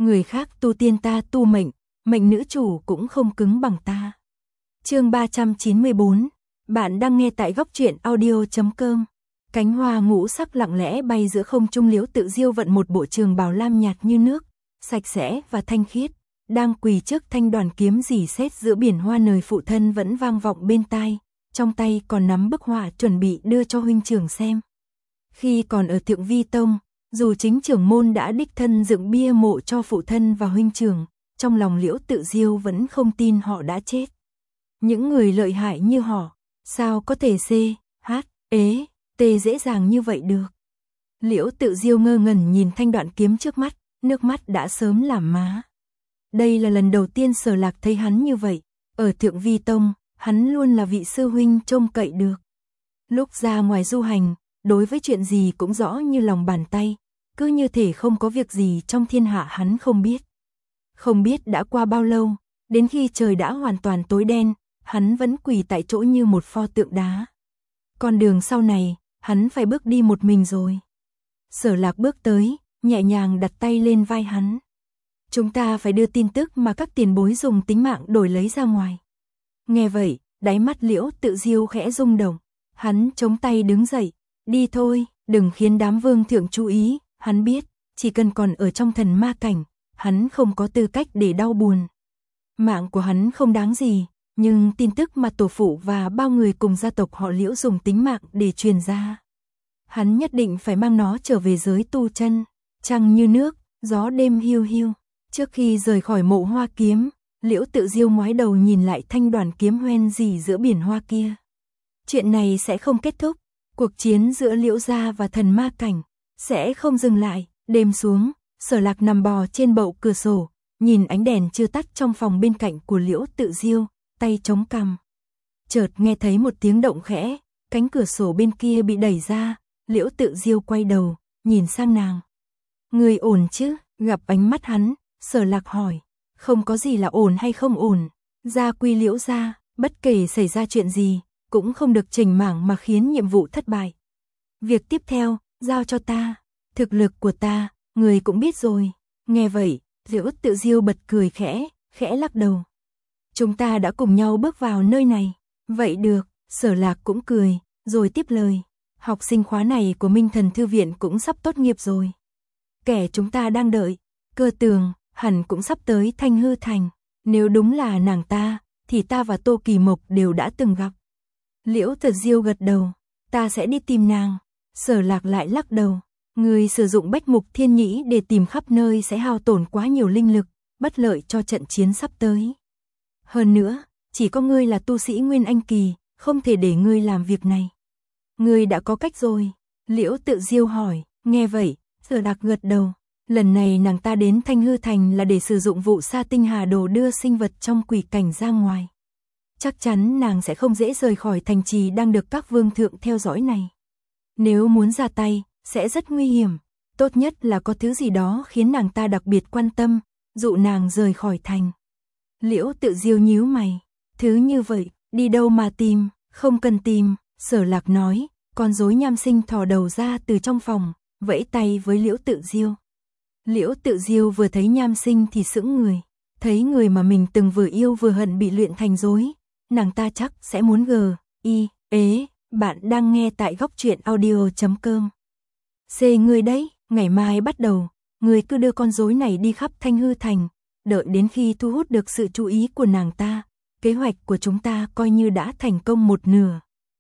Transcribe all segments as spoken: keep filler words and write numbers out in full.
người khác tu tiên ta tu mệnh, mệnh nữ chủ cũng không cứng bằng ta. Chương ba trăm chín mươi bốn, bạn đang nghe tại góc truyện audio chấm com. Cánh hoa ngũ sắc lặng lẽ bay giữa không trung, Liễu Tự Diêu vận một bộ trường bào lam nhạt như nước, sạch sẽ và thanh khiết, đang quỳ trước thanh đoàn kiếm rỉ sét giữa biển hoa, nơi phụ thân vẫn vang vọng bên tai, trong tay còn nắm bức họa chuẩn bị đưa cho huynh trưởng xem. Khi còn ở Thượng Vi Tông, dù chính trưởng môn đã đích thân dựng bia mộ cho phụ thân và huynh trưởng, trong lòng Liễu Tự Diêu vẫn không tin họ đã chết. Những người lợi hại như họ, sao có thể C, H, ế, T dễ dàng như vậy được. Liễu Tự Diêu ngơ ngẩn nhìn thanh đoạn kiếm trước mắt, nước mắt đã sớm làm má. Đây là lần đầu tiên Sở Lạc thấy hắn như vậy, ở Thượng Vi Tông, hắn luôn là vị sư huynh trông cậy được. Lúc ra ngoài du hành, đối với chuyện gì cũng rõ như lòng bàn tay, cứ như thể không có việc gì trong thiên hạ hắn không biết. Không biết đã qua bao lâu, đến khi trời đã hoàn toàn tối đen, hắn vẫn quỳ tại chỗ như một pho tượng đá. Con đường sau này, hắn phải bước đi một mình rồi. Sở Lạc bước tới, nhẹ nhàng đặt tay lên vai hắn. Chúng ta phải đưa tin tức mà các tiền bối dùng tính mạng đổi lấy ra ngoài. Nghe vậy, đáy mắt Liễu Tự Diêu khẽ rung động. Hắn chống tay đứng dậy. Đi thôi, đừng khiến đám vương thượng chú ý. Hắn biết, chỉ cần còn ở trong thần ma cảnh, hắn không có tư cách để đau buồn. Mạng của hắn không đáng gì, nhưng tin tức mà tổ phụ và bao người cùng gia tộc họ Liễu dùng tính mạng để truyền ra, hắn nhất định phải mang nó trở về giới tu chân. Trăng như nước, gió đêm hiu hiu. Trước khi rời khỏi mộ hoa kiếm, Liễu Tự Diêu ngoái đầu nhìn lại thanh đoàn kiếm hoen rỉ giữa biển hoa kia. Chuyện này sẽ không kết thúc, cuộc chiến giữa Liễu gia và thần ma cảnh sẽ không dừng lại. Đêm xuống, Sở Lạc nằm bò trên bậu cửa sổ, nhìn ánh đèn chưa tắt trong phòng bên cạnh của Liễu Tự Diêu, tay chống cằm. Chợt nghe thấy một tiếng động khẽ, cánh cửa sổ bên kia bị đẩy ra, Liễu Tự Diêu quay đầu, nhìn sang nàng. Người ổn chứ? Gặp ánh mắt hắn, Sở Lạc hỏi. Không có gì là ổn hay không ổn. Gia quy Liễu gia, bất kể xảy ra chuyện gì, cũng không được chỉnh mảng mà khiến nhiệm vụ thất bại. Việc tiếp theo, giao cho ta. Thực lực của ta, người cũng biết rồi. Nghe vậy, Liễu Tự Diêu bật cười khẽ, khẽ lắc đầu. Chúng ta đã cùng nhau bước vào nơi này. Vậy được, Sở Lạc cũng cười, rồi tiếp lời. Học sinh khóa này của Minh Thần Thư Viện cũng sắp tốt nghiệp rồi. Kẻ chúng ta đang đợi, Cơ Tường, hẳn cũng sắp tới Thanh Hư Thành. Nếu đúng là nàng ta, thì ta và Tô Kỳ Mộc đều đã từng gặp. Liễu Tự Diêu gật đầu. Ta sẽ đi tìm nàng. Sở Lạc lại lắc đầu. Người sử dụng Bách Mục Thiên Nhĩ để tìm khắp nơi sẽ hao tổn quá nhiều linh lực, bất lợi cho trận chiến sắp tới. Hơn nữa, chỉ có ngươi là tu sĩ Nguyên Anh Kỳ, không thể để ngươi làm việc này. Ngươi đã có cách rồi. Liễu Tự Diêu hỏi. Nghe vậy, Sở Lạc gật đầu. Lần này nàng ta đến Thanh Hư Thành là để sử dụng vụ sa tinh hà đồ đưa sinh vật trong quỷ cảnh ra ngoài. Chắc chắn nàng sẽ không dễ rời khỏi thành trì đang được các vương thượng theo dõi này. Nếu muốn ra tay, sẽ rất nguy hiểm. Tốt nhất là có thứ gì đó khiến nàng ta đặc biệt quan tâm, dụ nàng rời khỏi thành. Liễu Tự Diêu nhíu mày. Thứ như vậy, đi đâu mà tìm? Không cần tìm, Sở Lạc nói. Con rối Nham Sinh thò đầu ra từ trong phòng, vẫy tay với Liễu Tự Diêu. Liễu Tự Diêu vừa thấy Nham Sinh thì sững người. Thấy người mà mình từng vừa yêu vừa hận bị luyện thành rối, nàng ta chắc sẽ muốn gờ, y, ế. Bạn đang nghe tại góc truyện audio chấm com. C ngươi đấy, ngày mai bắt đầu, ngươi cứ đưa con rối này đi khắp Thanh Hư Thành, đợi đến khi thu hút được sự chú ý của nàng ta, kế hoạch của chúng ta coi như đã thành công một nửa.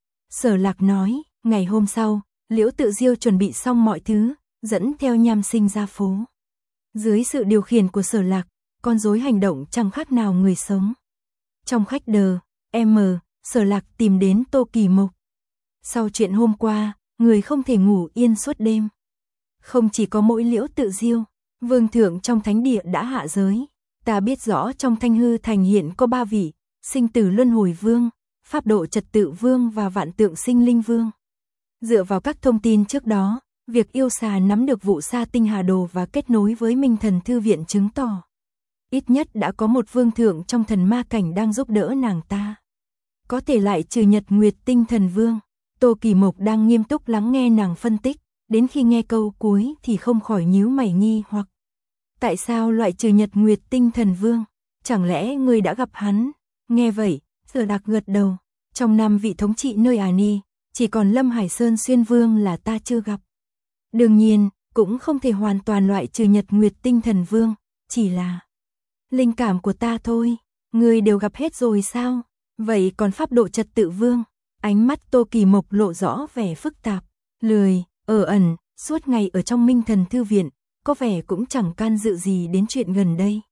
Sở Lạc nói. Ngày hôm sau, Liễu Tự Diêu chuẩn bị xong mọi thứ, dẫn theo Nham Sinh ra phố. Dưới sự điều khiển của Sở Lạc, con rối hành động chẳng khác nào người sống. Trong khách đờ, M, Sở Lạc tìm đến Tô Kỳ Mộc. Sau chuyện hôm qua, người không thể ngủ yên suốt đêm. Không chỉ có mỗi Liễu Tự Diêu, vương thượng trong thánh địa đã hạ giới. Ta biết rõ trong Thanh Hư Thành hiện có ba vị, Sinh Tử Luân Hồi Vương, Pháp Độ Trật Tự Vương và Vạn Tượng Sinh Linh Vương. Dựa vào các thông tin trước đó, việc yêu xà nắm được vụ sa tinh hà đồ và kết nối với Minh Thần Thư Viện chứng tỏ ít nhất đã có một vương thượng trong thần ma cảnh đang giúp đỡ nàng ta. Có thể lại trừ Nhật Nguyệt Tinh Thần Vương. Tô Kỳ Mộc đang nghiêm túc lắng nghe nàng phân tích, đến khi nghe câu cuối thì không khỏi nhíu mày nghi hoặc. Tại sao loại trừ Nhật Nguyệt Tinh Thần Vương? Chẳng lẽ ngươi đã gặp hắn? Nghe vậy, Sở Lạc gật đầu. Trong năm vị thống trị nơi Ả Ni, chỉ còn Lâm Hải Sơn Xuyên Vương là ta chưa gặp. Đương nhiên, cũng không thể hoàn toàn loại trừ Nhật Nguyệt Tinh Thần Vương, chỉ là linh cảm của ta thôi. Ngươi đều gặp hết rồi sao? Vậy còn pháp độ Trật Tự Vương? Ánh mắt Tô Kỳ Mộc lộ rõ vẻ phức tạp, lười, ở ẩn, suốt ngày ở trong Minh Thần Thư Viện, có vẻ cũng chẳng can dự gì đến chuyện gần đây.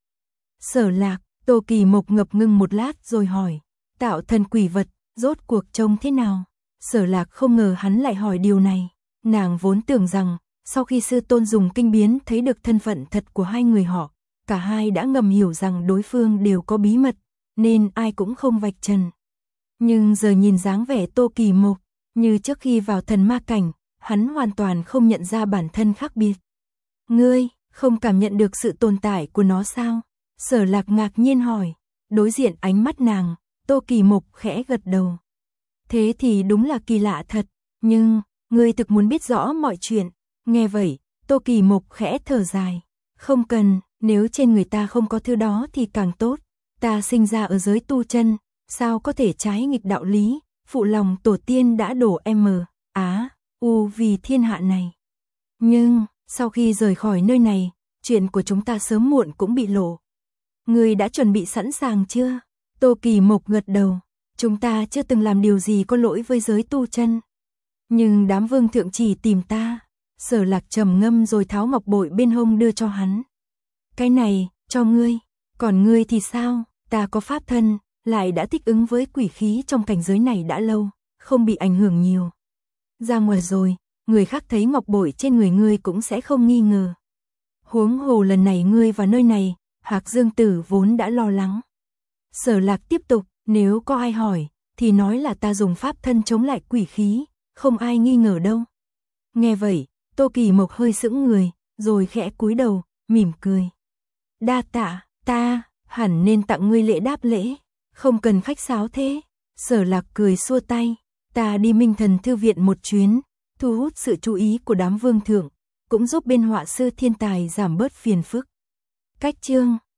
Sở Lạc, Tô Kỳ Mộc ngập ngừng một lát rồi hỏi, tạo thần quỷ vật, rốt cuộc trông thế nào? Sở Lạc không ngờ hắn lại hỏi điều này. Nàng vốn tưởng rằng, sau khi sư tôn dùng kinh biến thấy được thân phận thật của hai người họ, cả hai đã ngầm hiểu rằng đối phương đều có bí mật, nên ai cũng không vạch trần. Nhưng giờ nhìn dáng vẻ Tô Kỳ Mộc, như trước khi vào thần ma cảnh, hắn hoàn toàn không nhận ra bản thân khác biệt. Ngươi, không cảm nhận được sự tồn tại của nó sao? Sở Lạc ngạc nhiên hỏi. Đối diện ánh mắt nàng, Tô Kỳ Mộc khẽ gật đầu. Thế thì đúng là kỳ lạ thật, nhưng, ngươi thực muốn biết rõ mọi chuyện. Nghe vậy, Tô Kỳ Mộc khẽ thở dài. Không cần, nếu trên người ta không có thứ đó thì càng tốt. Ta sinh ra ở giới tu chân, sao có thể trái nghịch đạo lý, phụ lòng tổ tiên đã đổ M, Á, U vì thiên hạ này. Nhưng, sau khi rời khỏi nơi này, chuyện của chúng ta sớm muộn cũng bị lộ. Ngươi đã chuẩn bị sẵn sàng chưa? Tô Kỳ Mộc gật đầu. Chúng ta chưa từng làm điều gì có lỗi với giới tu chân. Nhưng đám vương thượng chỉ tìm ta. Sở Lạc trầm ngâm rồi tháo ngọc bội bên hông đưa cho hắn. Cái này, cho ngươi. Còn ngươi thì sao? Ta có pháp thân, lại đã thích ứng với quỷ khí trong cảnh giới này đã lâu, không bị ảnh hưởng nhiều. Ra ngoài rồi, người khác thấy ngọc bội trên người ngươi cũng sẽ không nghi ngờ. Huống hồ lần này ngươi vào nơi này, Hạc Dương Tử vốn đã lo lắng. Sở Lạc tiếp tục, nếu có ai hỏi, thì nói là ta dùng pháp thân chống lại quỷ khí, không ai nghi ngờ đâu. Nghe vậy, Tô Kỳ Mộc hơi sững người, rồi khẽ cúi đầu, mỉm cười. Đa tạ, ta, hẳn nên tặng ngươi lễ đáp lễ, không cần khách sáo thế. Sở Lạc cười xua tay, ta đi Minh Thần Thư Viện một chuyến, thu hút sự chú ý của đám vương thượng, cũng giúp bên họa sư thiên tài giảm bớt phiền phức. Cách chương